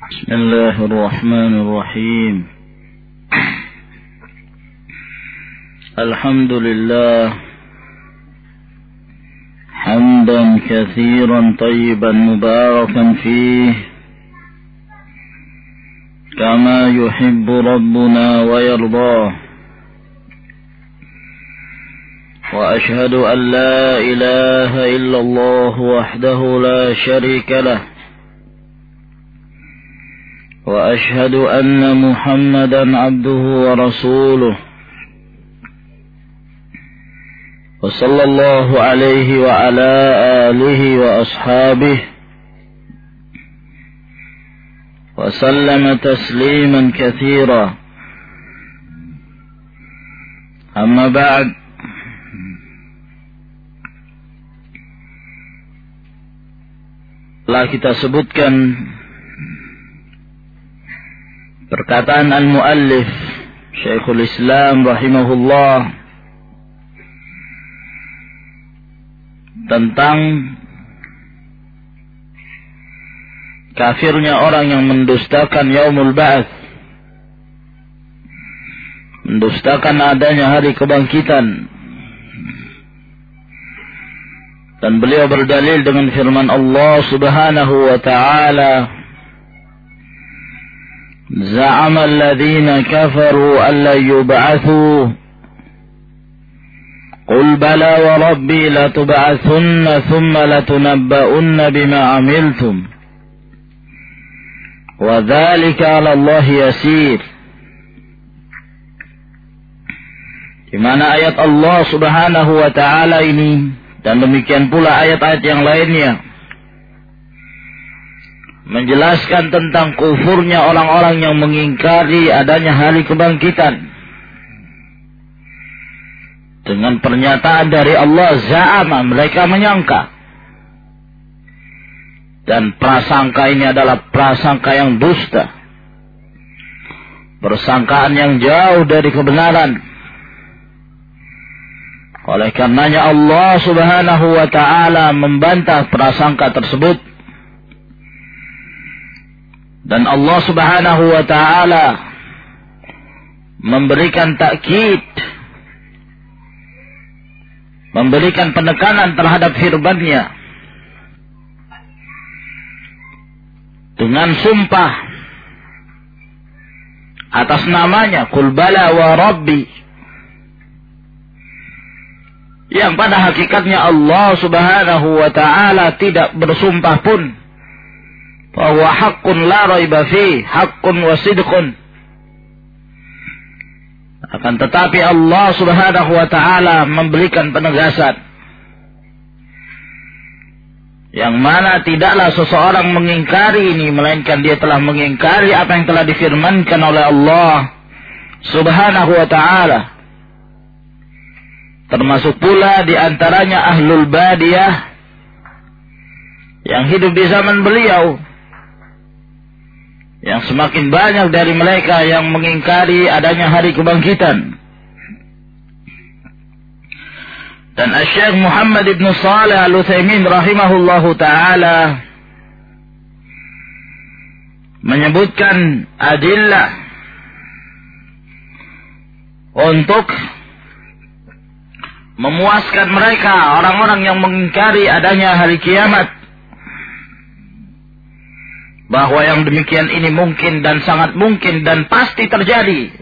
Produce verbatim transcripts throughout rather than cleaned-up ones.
بسم الله الرحمن الرحيم. الحمد لله حمدا كثيرا طيبا مباركا فيه كما يحب ربنا ويرضاه، وأشهد أن لا إله إلا الله وحده لا شريك له، وأشهد أن محمدا عبده ورسوله، وصلى الله عليه وعلى آله وأصحابه وسلم تسليما كثيرا. أما بعد، telah kita sebutkan perkataan al-muallif Syekhul Islam rahimahullah tentang kafirnya orang yang mendustakan yaumul ba'ats, mendustakan adanya hari kebangkitan. Dan beliau berdalil dengan firman Allah Subhanahu wa ta'ala, za'ama alladhina kafaru an la yub'athu qul bala wa rabbi latub'athunna thumma latunabba'unna bima 'amiltum wa dzalika 'ala Allah yasir. Di mana ayat Allah Subhanahu wa ta'ala ini dan demikian pula ayat-ayat yang lainnya menjelaskan tentang kufurnya orang-orang yang mengingkari adanya hari kebangkitan. Dengan pernyataan dari Allah, za'ama, mereka menyangka. Dan prasangka ini adalah prasangka yang dusta, persangkaan yang jauh dari kebenaran. Oleh karenanya Allah Subhanahu wa ta'ala membantah prasangka tersebut. Dan Allah Subhanahu wa ta'ala memberikan takkid, memberikan penekanan terhadap firman-Nya dengan sumpah atas namanya, qul bala wa rabbi, yang pada hakikatnya Allah Subhanahu wa ta'ala tidak bersumpah pun, bahwa haqqun la raiba fi, haqqun wa sidqun. Akan tetapi Allah Subhanahu wa ta'ala memberikan penegasan, yang mana tidaklah seseorang mengingkari ini, melainkan dia telah mengingkari apa yang telah difirmankan oleh Allah Subhanahu wa ta'ala. Termasuk pula di antaranya ahlul badiyah yang hidup di zaman beliau, yang semakin banyak dari mereka yang mengingkari adanya hari kebangkitan. Dan Asy-Syaikh Muhammad ibn Shalih Al-Utsaimin rahimahullahu ta'ala menyebutkan adillah untuk memuaskan mereka, orang-orang yang mengingkari adanya hari kiamat, bahwa yang demikian ini mungkin dan sangat mungkin dan pasti terjadi.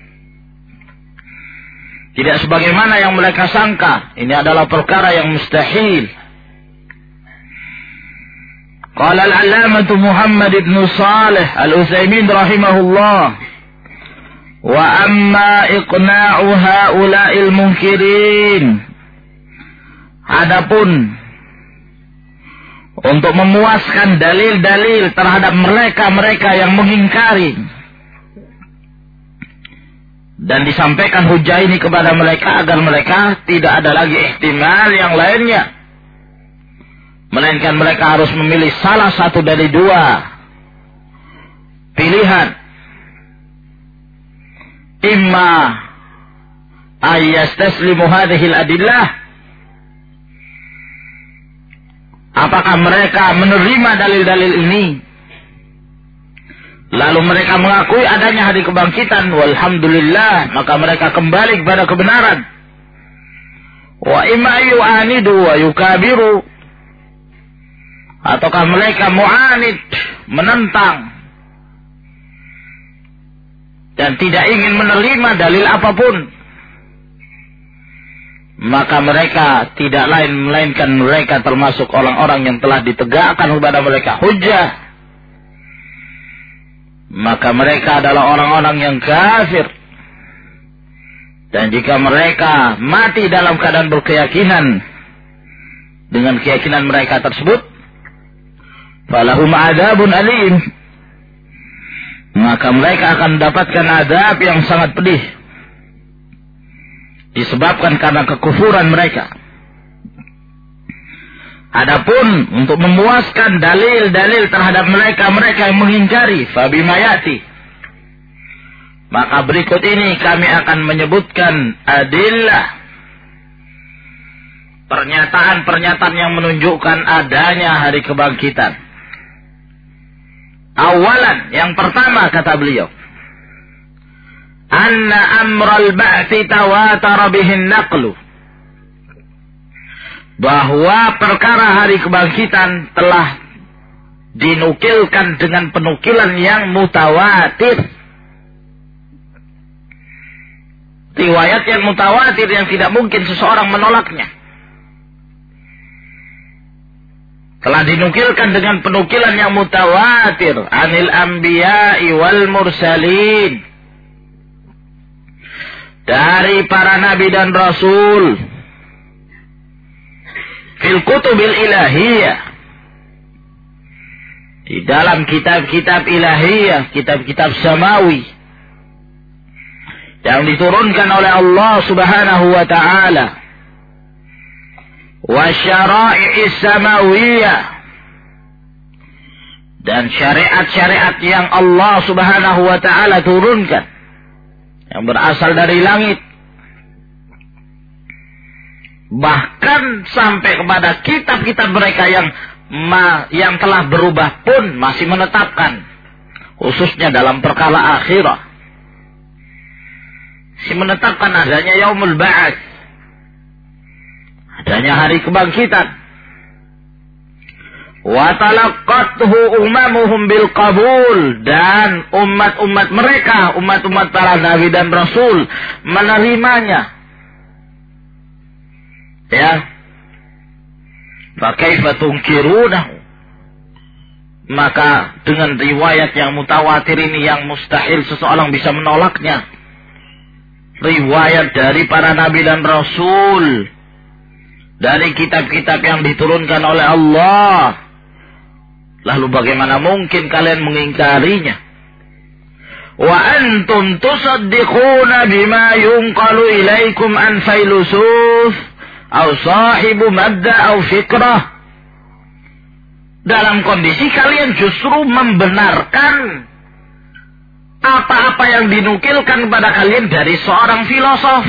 Tidak sebagaimana yang mereka sangka, ini adalah perkara yang mustahil. Qala al-'allamatu Muhammad ibn Shalih Al-Utsaimin rahimahullah, wa amma iqna'u ha'ula'il munkirin, adapun untuk memuaskan dalil-dalil terhadap mereka-mereka yang mengingkari, dan disampaikan hujah ini kepada mereka agar mereka tidak ada lagi ihtimal yang lainnya, melainkan mereka harus memilih salah satu dari dua pilihan. Imma ayyastaslimu hadhil adillah, apakah mereka menerima dalil-dalil ini lalu mereka mengakui adanya hari kebangkitan, walhamdulillah, maka mereka kembali kepada kebenaran. Wa imma yu'anidu wa yukabiru, ataukah mereka mu'anid, menentang dan tidak ingin menerima dalil apapun, maka mereka tidak lain melainkan mereka termasuk orang-orang yang telah ditegakkan kepada mereka hujjah. Maka mereka adalah orang-orang yang kafir. Dan jika mereka mati dalam keadaan berkeyakinan dengan keyakinan mereka tersebut, falahum adzabun alim, maka mereka akan mendapatkan azab yang sangat pedih disebabkan karena kekufuran mereka. Adapun untuk memuaskan dalil-dalil terhadap mereka-mereka yang mengingkari, fabima yati, maka berikut ini kami akan menyebutkan adillah, pernyataan-pernyataan yang menunjukkan adanya hari kebangkitan. Awalan, yang pertama kata beliau, anna amral ba'thi tawatara bihin naqlu, bahwa perkara hari kebangkitan telah dinukilkan dengan penukilan yang mutawatir. Riwayat yang mutawatir yang tidak mungkin seseorang menolaknya. Telah dinukilkan dengan penukilan yang mutawatir anil anbiya'i wal mursalin, dari para nabi dan rasul, fil kutubil ilahiyah, di dalam kitab-kitab ilahiyah, kitab-kitab samawi yang diturunkan oleh Allah Subhanahu wa ta'ala, wa syara'i'is samawiyah, dan syariat-syariat yang Allah Subhanahu wa ta'ala turunkan yang berasal dari langit, bahkan sampai kepada kitab-kitab mereka yang ma, yang telah berubah pun masih menetapkan, khususnya dalam perkara akhirah, masih menetapkan adanya yaumul ba'ats, adanya hari kebangkitan. Wa talaqqathu umamuhum bil qabul, dan umat-umat mereka, umat-umat para nabi dan rasul menerimanya. Ya, fa kaifa tunkirunahu, maka dengan riwayat yang mutawatir ini yang mustahil seseorang bisa menolaknya, riwayat dari para nabi dan rasul, dari kitab-kitab yang diturunkan oleh Allah, lalu bagaimana mungkin kalian mengingkarinya? Wa antum tusaddiquna bima yunqalu ilaikum an failusuf au sahibu mabda au fikrah, dalam kondisi kalian justru membenarkan apa-apa yang dinukilkan kepada kalian dari seorang filosof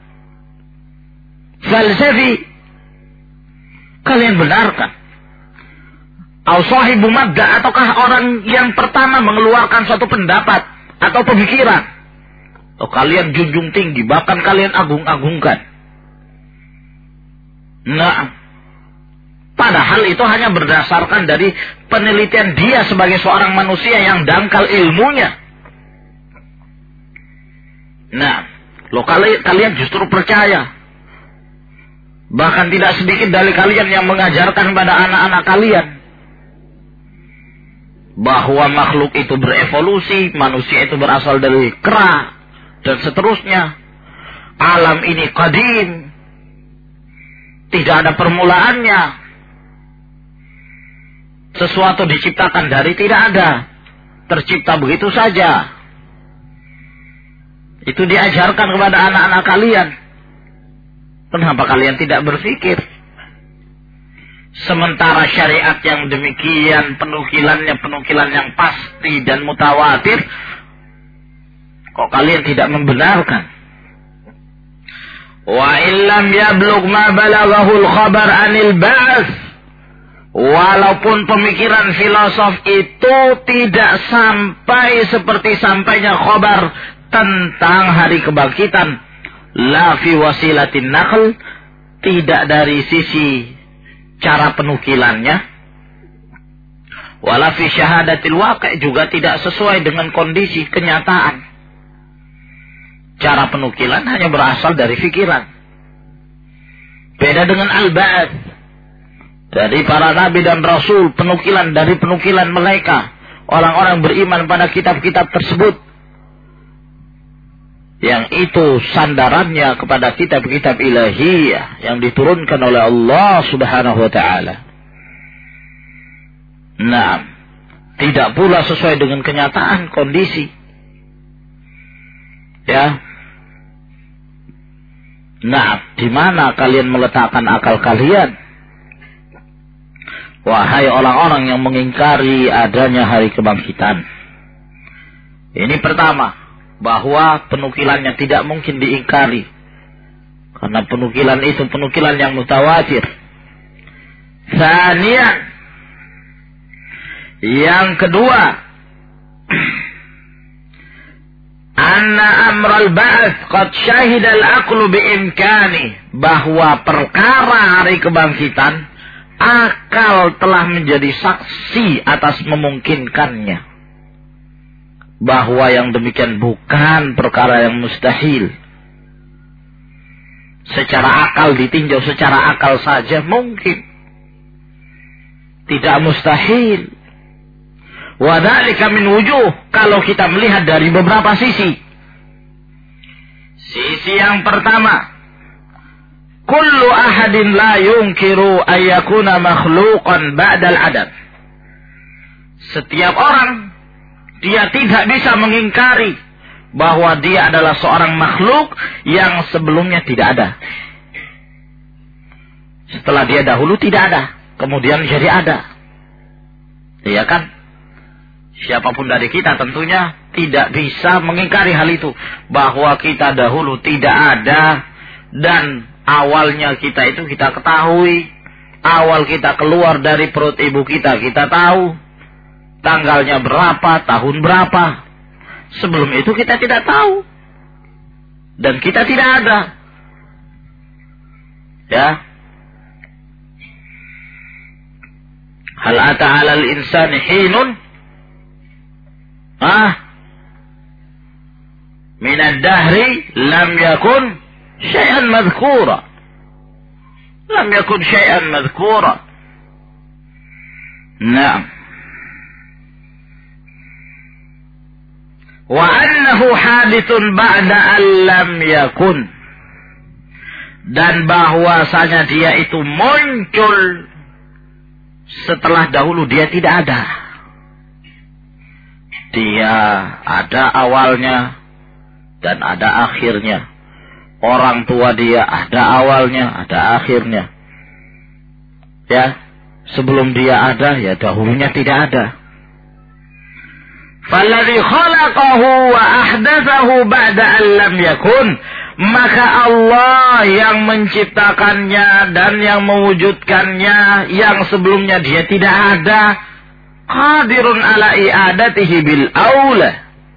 falsafi, kalian benarkan. Au sahibu mabda, ataukah orang yang pertama mengeluarkan suatu pendapat atau pemikiran, oh, kalian junjung tinggi, bahkan kalian agung-agungkan. Nah, padahal itu hanya berdasarkan dari penelitian dia sebagai seorang manusia yang dangkal ilmunya. Nah, lo kalian, kalian justru percaya. Bahkan tidak sedikit dari kalian yang mengajarkan pada anak-anak kalian bahwa makhluk itu berevolusi, manusia itu berasal dari kera, dan seterusnya. Alam ini qadim, tidak ada permulaannya. Sesuatu diciptakan dari tidak ada, tercipta begitu saja. Itu diajarkan kepada anak-anak kalian. Kenapa kalian tidak berpikir? Sementara syariat yang demikian, penukilannya penukilan yang pasti dan mutawatir, kok kalian tidak membenarkan? Wa illam yablugh ma balaghahul khabar anil ba'ts Walaupun pemikiran filosof itu tidak sampai seperti sampainya khabar tentang hari kebangkitan. La fi wasilatin naql, tidak dari sisi cara penukilannya. Wala fi syahadatil waqi', juga tidak sesuai dengan kondisi kenyataan. Cara penukilan hanya berasal dari fikiran. Beda dengan al-ba'ats. Dari para nabi dan rasul, penukilan dari penukilan mereka, orang-orang beriman pada kitab-kitab tersebut, yang itu sandarannya kepada kitab-kitab ilahiyah yang diturunkan oleh Allah Subhanahu wa ta'ala. Nah, tidak pula sesuai dengan kenyataan kondisi. Ya. Nah, di mana kalian meletakkan akal kalian? Wahai orang-orang yang mengingkari adanya hari kebangkitan. Ini pertama, bahwa penukilannya tidak mungkin diingkari. Karena penukilan itu penukilan yang mutawatir. Tsaniyan, yang kedua, anna amral ba'ats qad syahida al-aqlu biimkani, bahwa perkara hari kebangkitan akal telah menjadi saksi atas memungkinkannya. Bahwa yang demikian bukan perkara yang mustahil. Secara akal ditinjau, secara akal saja mungkin. Tidak mustahil. Wa dzalika min wujuh, kalau kita melihat dari beberapa sisi. Sisi yang pertama, kullu ahadin la yunkiru ayyakuna makhluqan ba'dal adam. Setiap orang, dia tidak bisa mengingkari bahwa dia adalah seorang makhluk yang sebelumnya tidak ada. Setelah dia dahulu tidak ada, kemudian jadi ada. Iya kan? Siapapun dari kita tentunya tidak bisa mengingkari hal itu, bahwa kita dahulu tidak ada, dan awalnya kita itu kita ketahui. Awal kita keluar dari perut ibu kita, kita tahu. Tanggalnya berapa, tahun berapa. Sebelum itu kita tidak tahu. Dan kita tidak ada. Ya. Hal ata 'alal insani hinun ah min ad-dahri lam yakun syai'an madhkura. Lam yakun syai'an madhkura. Naam. Wa annahu hadithun ba'da an lam yakun. Dan bahwasanya dia itu muncul setelah dahulu dia tidak ada. Dia ada awalnya dan ada akhirnya. Orang tua dia ada awalnya, ada akhirnya. Ya, sebelum dia ada, ya dahulunya tidak ada. Falladhi khalaqahu wa ahdatsahu ba'da an lam yakun, maka Allah yang menciptakannya dan yang mewujudkannya yang sebelumnya dia tidak ada, qadirun ala i'adatihi bil aula.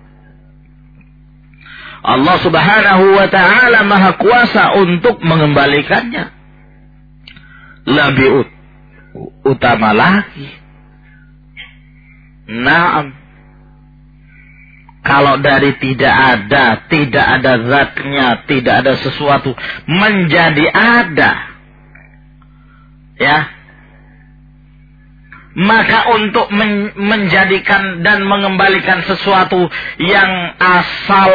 Allah Subhanahu wa ta'ala maha kuasa untuk mengembalikannya. Lebih ut utama lagi. Naam. Kalau dari tidak ada, tidak ada zatnya, tidak ada sesuatu, menjadi ada. Ya. Maka untuk men menjadikan dan mengembalikan sesuatu yang asal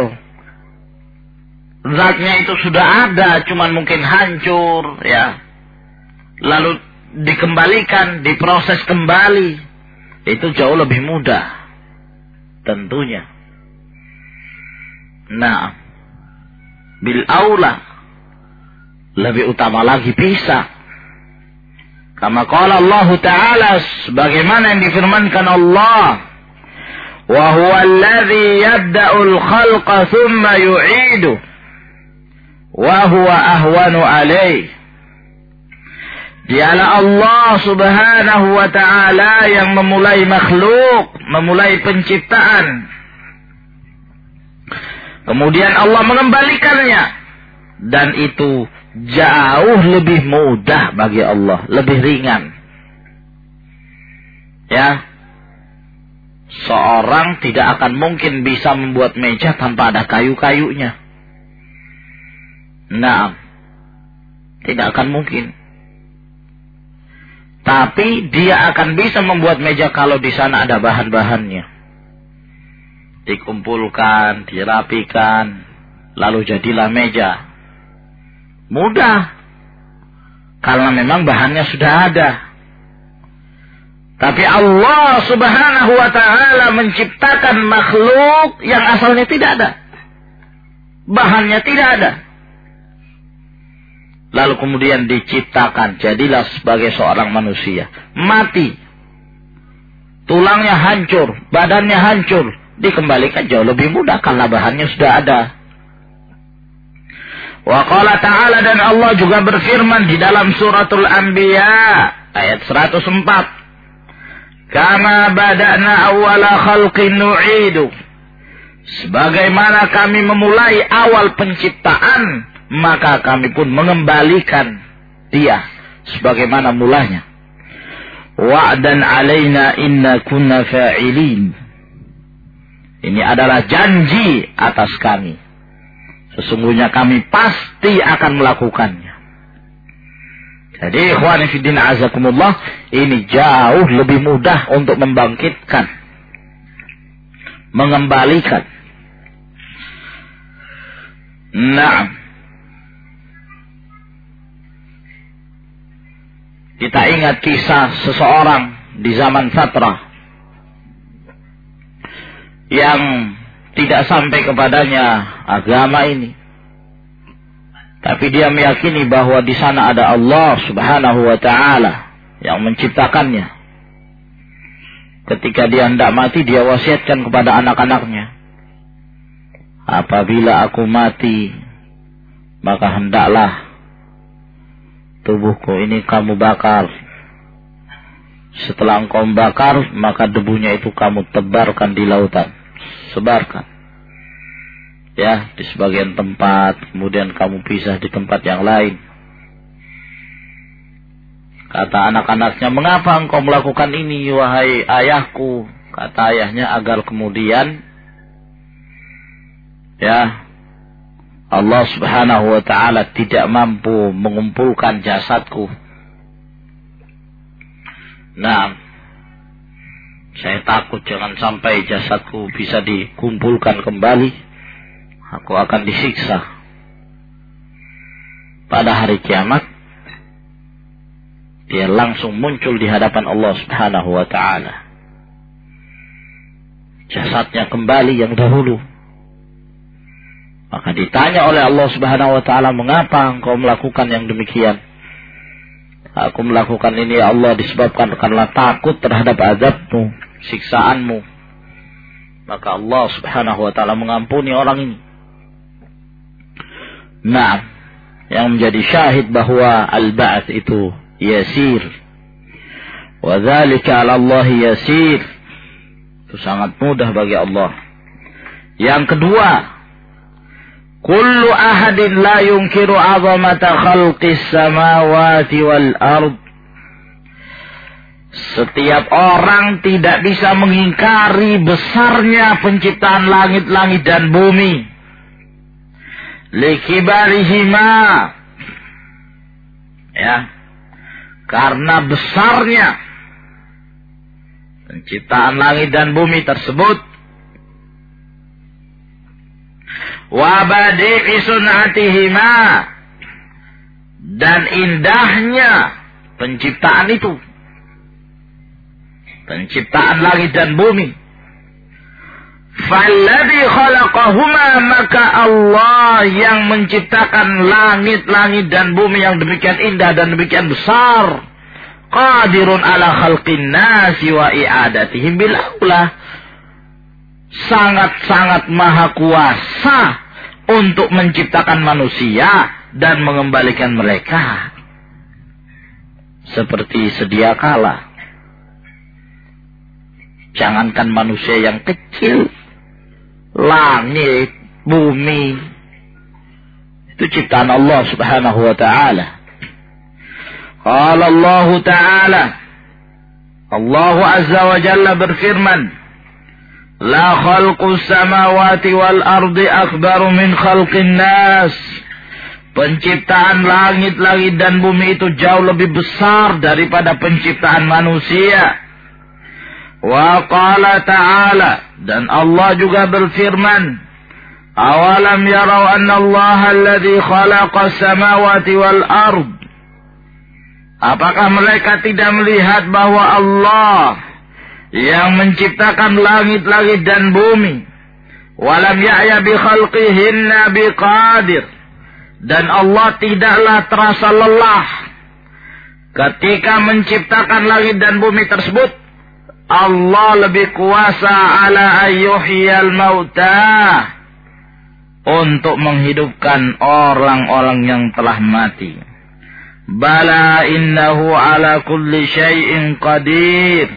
zatnya itu sudah ada, cuman mungkin hancur, ya. Lalu dikembalikan, diproses kembali, itu jauh lebih mudah. Tentunya. Nah, bil aula, lebih utama lagi bisa. Kama qala Allah Ta'ala, sebagaimana yang difirmankan Allah, wa huwa alladhi yabda'ul khalqa thumma yu'idu wa huwa ahwanu alaih. Dialah Allah subhanahu wa ta'ala yang memulai makhluk, memulai penciptaan. Kemudian Allah mengembalikannya. Dan itu jauh lebih mudah bagi Allah, lebih ringan. Ya. Seorang tidak akan mungkin bisa membuat meja tanpa ada kayu-kayunya. Nah, tidak akan mungkin. Tapi dia akan bisa membuat meja kalau di sana ada bahan-bahannya. Dikumpulkan, dirapikan, lalu jadilah meja. Mudah. Karena memang bahannya sudah ada. Tapi Allah subhanahu wa ta'ala menciptakan makhluk yang asalnya tidak ada. Bahannya tidak ada. Lalu kemudian diciptakan, jadilah sebagai seorang manusia. Mati. Tulangnya hancur, badannya hancur. Dikembalikan jauh lebih mudah karena bahannya sudah ada. Wa qala ta'ala, dan Allah juga berfirman di dalam suratul Anbiya ayat seratus empat. Kama bada'na awwala khalqin nu'idu. Sebagaimana kami memulai awal penciptaan, maka kami pun mengembalikan dia sebagaimana mulanya. Wa'dan alaina inna kunna fa'ilin. Ini adalah janji atas kami. Sesungguhnya kami pasti akan melakukannya. Jadi ikhwan fillah azakumullah, ini jauh lebih mudah untuk membangkitkan, mengembalikan. Nah, kita ingat kisah seseorang di zaman fatrah yang tidak sampai kepadanya agama ini. Tapi dia meyakini bahwa di sana ada Allah subhanahu wa ta'ala yang menciptakannya. Ketika dia hendak mati, dia wasiatkan kepada anak-anaknya. Apabila aku mati, maka hendaklah tubuhku ini kamu bakar. Setelah engkau bakar, maka debunya itu kamu tebarkan di lautan. Sebarkan. Ya, di sebagian tempat, kemudian kamu pisah di tempat yang lain. Kata anak-anaknya, mengapa engkau melakukan ini, wahai ayahku? Kata ayahnya, agar kemudian, ya, Allah subhanahu wa ta'ala tidak mampu mengumpulkan jasadku. Nah, saya takut jangan sampai jasadku bisa dikumpulkan kembali. Aku akan disiksa pada hari kiamat. Dia langsung muncul di hadapan Allah subhanahu wa ta'ala. Jasadnya kembali yang dahulu. Maka ditanya oleh Allah subhanahu wa ta'ala, mengapa engkau melakukan yang demikian? Aku melakukan ini ya Allah disebabkan karena takut terhadap azabmu, siksaanmu. Maka Allah subhanahu wa ta'ala mengampuni orang ini. Nah, yang menjadi syahid bahwa al-ba'ats itu yasir. Wa dzalika 'ala Allah yasir. Itu sangat mudah bagi Allah. Yang kedua, kullu ahadin la yunkiru 'azamata khalqis samawati wal ard. Setiap orang tidak bisa mengingkari besarnya penciptaan langit-langit dan bumi. Likibarihima, ya, karena besarnya penciptaan langit dan bumi tersebut. Wa badi'i sun'atihima, dan indahnya penciptaan itu, penciptaan langit dan bumi. Falladhi khalaqahuma, maka Allah yang menciptakan langit-langit dan bumi yang demikian indah dan demikian besar, qadirun ala khalqin nasi wa i'adatihim bil aula, sangat-sangat maha kuasa untuk menciptakan manusia dan mengembalikan mereka. seperti sedia kala. Jangankan manusia yang kecil, langit, bumi, itu ciptaan Allah subhanahu wa ta'ala. Qala Allah ta'ala, Allah azza wa jalla berfirman, La khalqus samawati wal ardi akbaru min khalqin nas. Penciptaan langit-langit dan bumi itu jauh lebih besar daripada penciptaan manusia. Wa qala ta'ala, dan Allah juga berfirman, Awalam yarau anna Allah alladhi khalaqa samawati wal ard. Apakah mereka tidak melihat bahwa Allah yang menciptakan langit-langit dan bumi, walam ya'ya bi khalqihinna biqadir, dan Allah tidaklah terasa lelah ketika menciptakan langit dan bumi tersebut. Allah lebih kuasa ala ayyuhiyal mauta, untuk menghidupkan orang-orang yang telah mati. Bala innahu ala kulli syai'in qadir.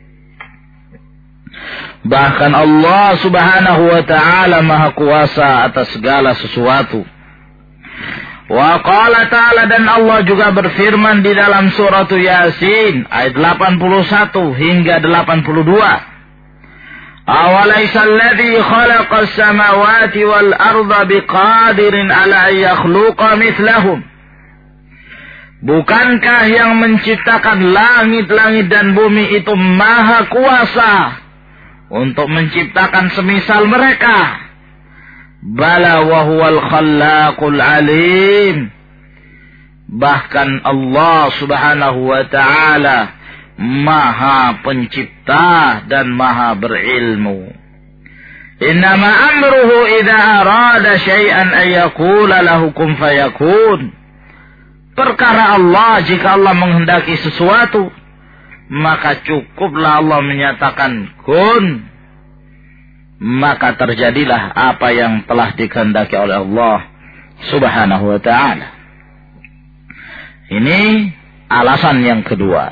Bahkan Allah subhanahu wa ta'ala maha kuasa atas segala sesuatu. Wa qala ta'ala, dan Allah juga berfirman di dalam surat Yasin ayat delapan puluh satu hingga delapan puluh dua. Awalaysa alladhi khalaqas samawati wal arda biqadirin ala yakhluqa mithlahum. Bukankah yang menciptakan langit-langit dan bumi itu maha kuasa untuk menciptakan semisal mereka? Bala wa huwal khallaqul alim. Bahkan Allah subhanahu wa ta'ala maha pencipta dan maha berilmu. Innama amruhu idza arada syai'an ay yaqula lahu kun fayakun. Perkara Allah, jika Allah menghendaki sesuatu, maka cukuplah Allah menyatakan kun, maka terjadilah apa yang telah dikehendaki oleh Allah subhanahu wa ta'ala. Ini alasan yang kedua.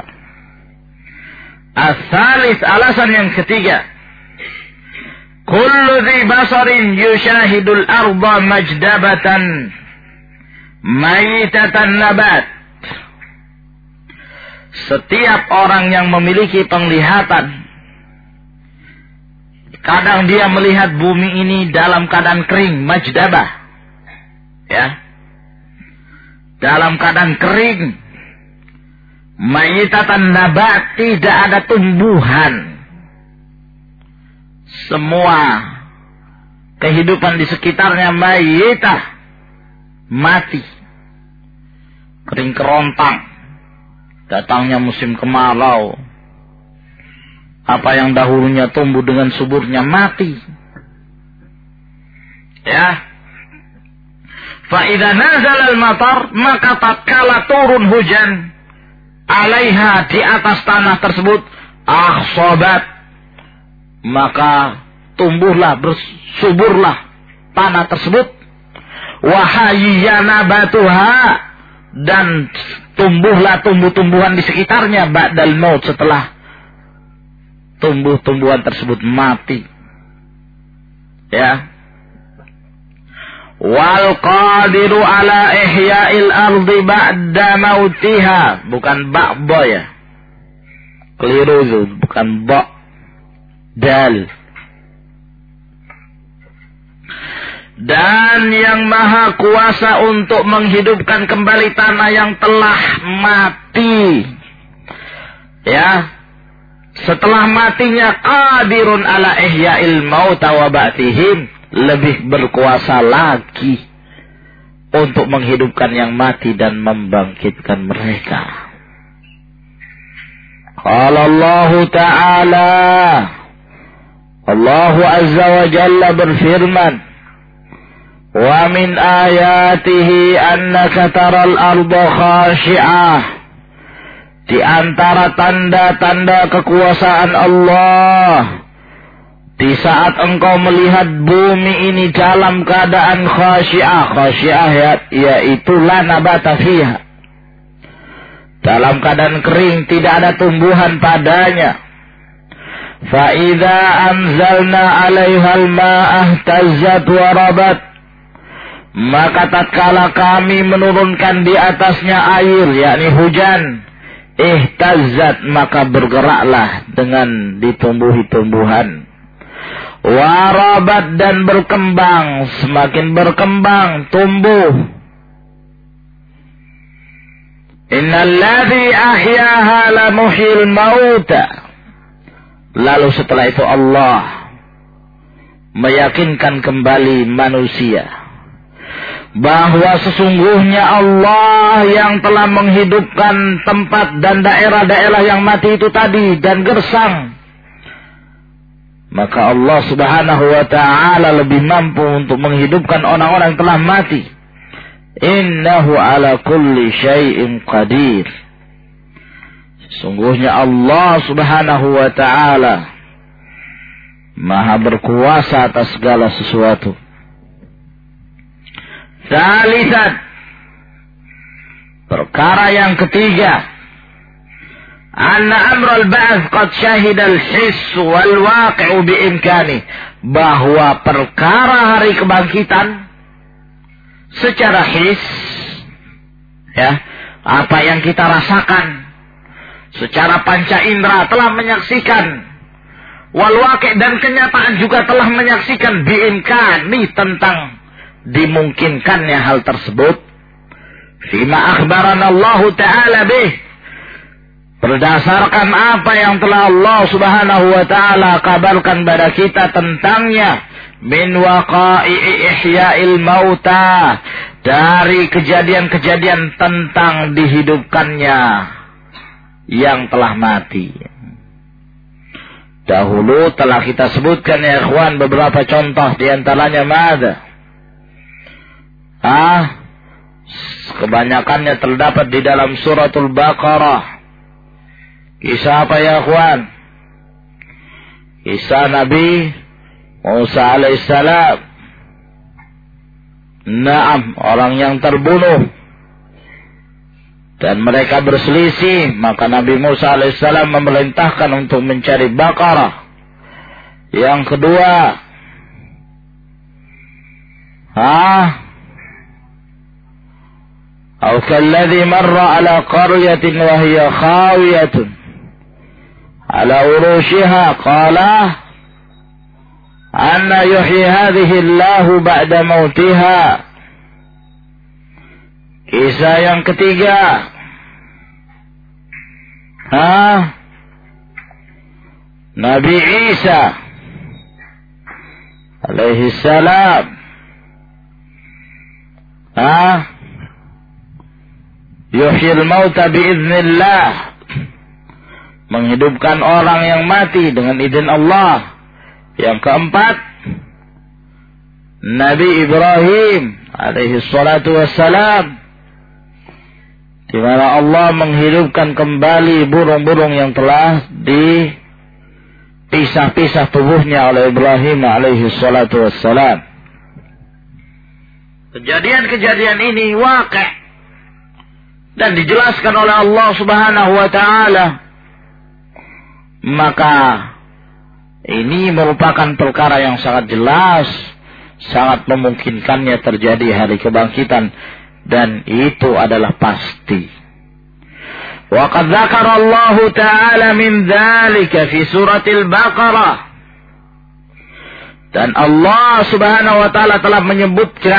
As-salis, alasan yang ketiga. Kullu dhi basarin yushahidul arda majdabatan mayitatan nabat. Setiap orang yang memiliki penglihatan, kadang dia melihat bumi ini dalam keadaan kering, majdabah. Ya. Dalam keadaan kering. Mayitatan nabat, tidak ada tumbuhan. Semua kehidupan di sekitarnya mayitah, mati. Kering kerontang. Datangnya musim kemarau. Apa yang dahulunya tumbuh dengan suburnya mati. Ya. Fa idza nazala al-matar, maka tatkala turun hujan alaiha, di atas tanah tersebut, akhsabat, maka tumbuhlah, bersuburlah tanah tersebut. Wa hayya nabatuha, dan tumbuhlah tumbuh-tumbuhan di sekitarnya ba'dal maut, setelah tumbuh-tumbuhan tersebut mati. Ya. Wal qadiru ala ihya'il ardi ba'da mautiha, bukan ba'ba ya. Keliru itu, bukan ba, dal. Dan yang maha kuasa untuk menghidupkan kembali tanah yang telah mati. Ya. Setelah matinya, qadirun ala ihya'il mauta wa ba'tihim, lebih berkuasa lagi untuk menghidupkan yang mati dan membangkitkan mereka. Qala Allah Ta'ala, Allah Azza wa Jalla berfirman, wa min ayatihi annaka taral arda khashi'ah. Di antara tanda-tanda kekuasaan Allah, di saat engkau melihat bumi ini dalam keadaan khasyiah, khasyiah ya, yaitu la nabata fiha, dalam keadaan kering, tidak ada tumbuhan padanya. Fa idza anzalna 'alaihal ma'ah tazzat wa rabat, maka tatkala kami menurunkan di atasnya air, yakni hujan, ihtazzat, maka bergeraklah dengan ditumbuhi tumbuhan. Warabat, dan berkembang, semakin berkembang, tumbuh. Innalladzi ahyaha la muhyil mauta. Lalu setelah itu Allah meyakinkan kembali manusia bahwa sesungguhnya Allah yang telah menghidupkan tempat dan daerah-daerah yang mati itu tadi dan gersang. Maka Allah Subhanahu wa ta'ala lebih mampu untuk menghidupkan orang-orang yang telah mati. Innahu ala kulli syai'in qadir. Sesungguhnya Allah Subhanahu wa ta'ala Maha berkuasa atas segala sesuatu. Salisat, perkara yang ketiga, anna amral ba'ats qad syahida al-hiss wal waqi'u bi imkani, bahwa perkara hari kebangkitan secara his, ya, apa yang kita rasakan secara panca indera telah menyaksikan, wal waqi', dan kenyataan juga telah menyaksikan bi imkani, tentang dimungkinkannya hal tersebut. Fima akhbarana Allah Ta'ala bih, berdasarkan apa yang telah Allah Subhanahu wa ta'ala kabarkan pada kita tentangnya, min waqa'i'i ihya'il mauta, dari kejadian-kejadian tentang dihidupkannya yang telah mati. Dahulu telah kita sebutkan ya ikhwan beberapa contoh, diantaranya mana? Ah, kebanyakannya terdapat di dalam suratul Baqarah. Kisah apa ya ikhwan? Kisah Nabi Musa alaihissalam. Naam, orang yang terbunuh dan mereka berselisih, maka Nabi Musa alaihissalam memerintahkan untuk mencari Baqarah. Yang kedua, ah, atau kalladzi marra ala qaryatin wa hiya khawiyatun ala urushiha qala anna yuhyi hadhihi Allahu ba'da mautiha. Kisah yang ketiga, ha? Nabi Isa alaihi salam, ha? Yuhyil mauta biiznillah, menghidupkan orang yang mati dengan izin Allah. Yang keempat, Nabi Ibrahim alaihi salatu wassalam, di mana Allah menghidupkan kembali burung-burung yang telah dipisah-pisah tubuhnya oleh Ibrahim alaihi salatu wassalam. Kejadian-kejadian ini waqi' dan dijelaskan oleh Allah Subhanahu wa ta'ala. Maka ini merupakan perkara yang sangat jelas, sangat memungkinkannya terjadi hari kebangkitan, dan itu adalah pasti. Wa qad dzakara Allah Ta'ala min dzalika fi suratil Baqarah, dan Allah Subhanahu wa ta'ala telah menyebutkan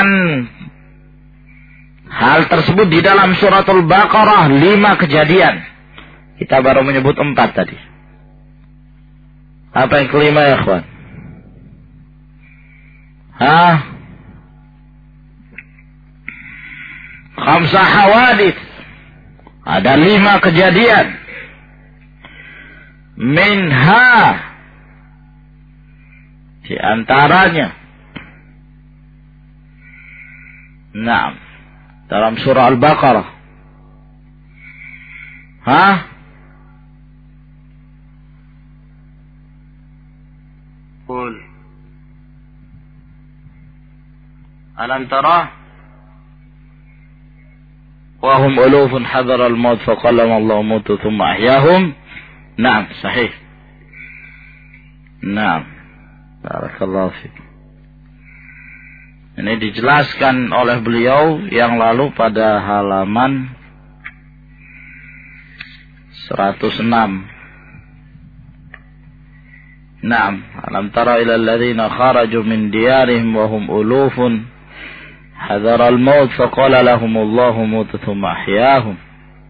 hal tersebut di dalam suratul Baqarah, lima kejadian. Kita baru menyebut empat tadi. Apa yang kelima ya ikhwan? Hah? Khamsah hawadits. Ada lima kejadian. Minha, di antaranya, nah, dalam surah Al-Baqarah. Hah? Qul alam tara? Qul wa hum ulufun hadara al-maut faqallama Allah mutu thumma ahyahum. Naam, sahih. Naam. Barakallahu fiik. Ini dijelaskan oleh beliau yang lalu pada halaman seratus enam. Naam, alam tara ila alladhina kharaju min diyarihim wa hum ulufun hadara al-maut faqala lahum Allahu mutu thumma ahyahum.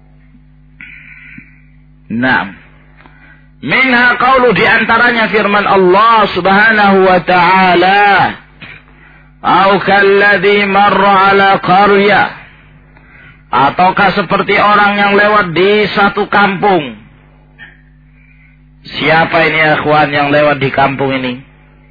Naam. Minha qawlu, di antaranya firman Allah Subhanahu wa ta'ala, au kalladzi marra ala qaryah, ataukah seperti orang yang lewat di satu kampung. Siapa ini ya ikhwan yang lewat di kampung ini?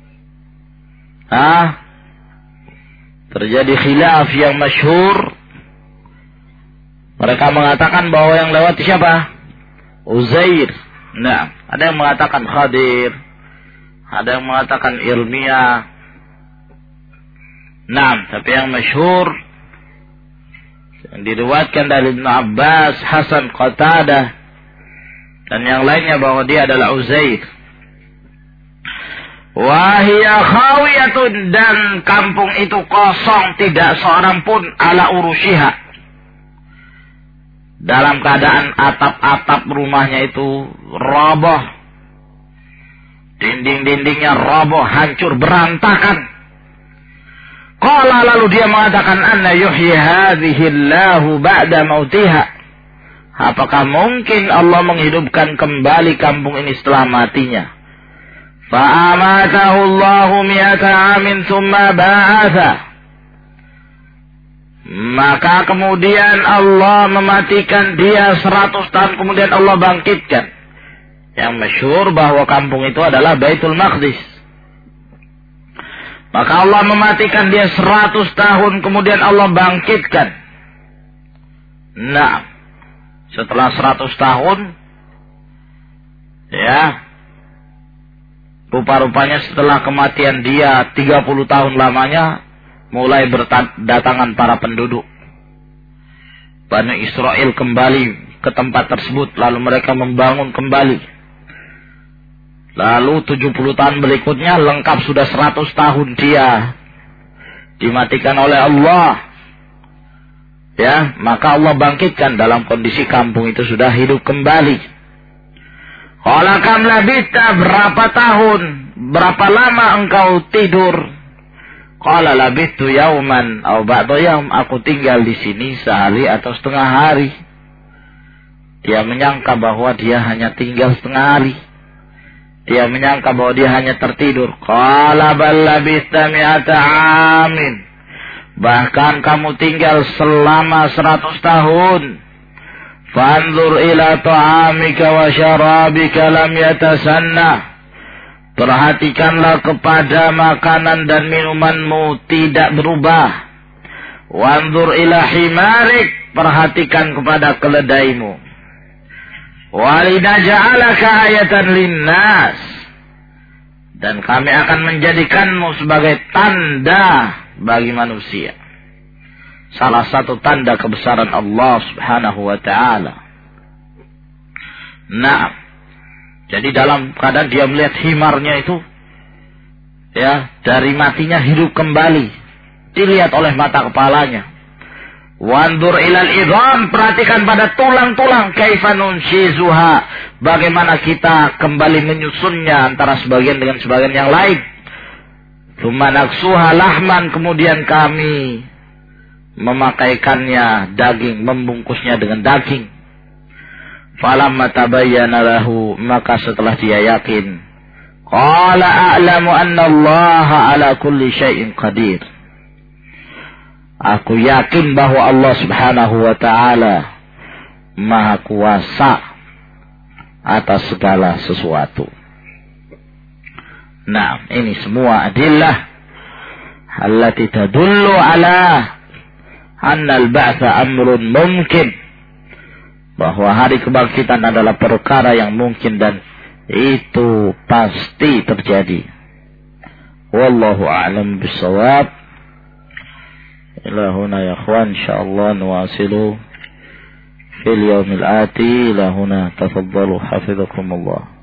Hah? Terjadi khilaf yang masyhur. Mereka mengatakan bahwa yang lewat siapa? Uzair. Nah, ada yang mengatakan Khadir, ada yang mengatakan Ilmiah. Nah, tapi yang masyhur yang diriwayatkan dari Ibnu Abbas, Hasan, Qatadah dan yang lainnya bahwa dia adalah Uzair. Wa hiya khawiyatun, dan kampung itu kosong, tidak seorang pun, ala urushiha, dalam keadaan atap-atap rumahnya itu roboh, dinding-dindingnya roboh, hancur, berantakan. Qala, lalu dia mengatakan, anna yuhyi hadhihi Allahu ba'da mautiha. Apakah mungkin Allah menghidupkan kembali kampung ini setelah matinya? Fa'amatahu Allahu mi'ata amin thumma ba'atha. Maka kemudian Allah mematikan dia seratus tahun, kemudian Allah bangkitkan. Yang masyhur bahwa kampung itu adalah Baitul Maqdis. Maka Allah mematikan dia seratus tahun, kemudian Allah bangkitkan. Nah, setelah seratus tahun, ya, rupa-rupanya setelah kematian dia tiga puluh tahun lamanya, mulai berdatangan para penduduk Bani Israel kembali ke tempat tersebut, lalu mereka membangun kembali. Lalu tujuh puluh tahun berikutnya lengkap sudah seratus tahun dia dimatikan oleh Allah. Ya, maka Allah bangkitkan dalam kondisi kampung itu sudah hidup kembali. Qala kam labita, berapa tahun, berapa lama engkau tidur? Qala labitu yauman aw ba'da yaum, aku tinggal di sini sehari atau setengah hari. Dia menyangka bahwa dia hanya tinggal setengah hari. Dia menyangka bahwa dia hanya tertidur. Qala bal labista mi'ata amin, bahkan kamu tinggal selama seratus tahun. Fanzur ila ta'amika wa syarabika lam yatasanna, perhatikanlah kepada makanan dan minumanmu tidak berubah. Wanzur ila himarik, perhatikan kepada keledaimu. Walinaja'alaka ayatan linnas, dan kami akan menjadikanmu sebagai tanda bagi manusia. Salah satu tanda kebesaran Allah Subhanahu wa ta'ala. Nah, jadi dalam keadaan dia melihat himarnya itu, ya, dari matinya hidup kembali, dilihat oleh mata kepalanya. Wandur ilal idham, perhatikan pada tulang-tulang, kaifa nunshizuha, bagaimana kita kembali menyusunnya antara sebagian dengan sebagian yang lain. Tsumma naksuha lahman, kemudian kami memakaikannya daging, membungkusnya dengan daging. Falamma tabayyana lahu, maka setelah dia yakin, qala a'lamu anna Allah ala kulli syai'in qadir, aku yakin bahwa Allah Subhanahu wa ta'ala Maha kuasa atas segala sesuatu. Nah, ini semua adillah allati tadullu ala anna al-ba'tha amrun mungkin, bahwa hari kebangkitan adalah perkara yang mungkin dan itu pasti terjadi. Wallahu a'lam bissawab. إلى هنا يا أخوان إن شاء الله نواصل fil yaumil ati. Ila huna tafaddalu hafizakumullah.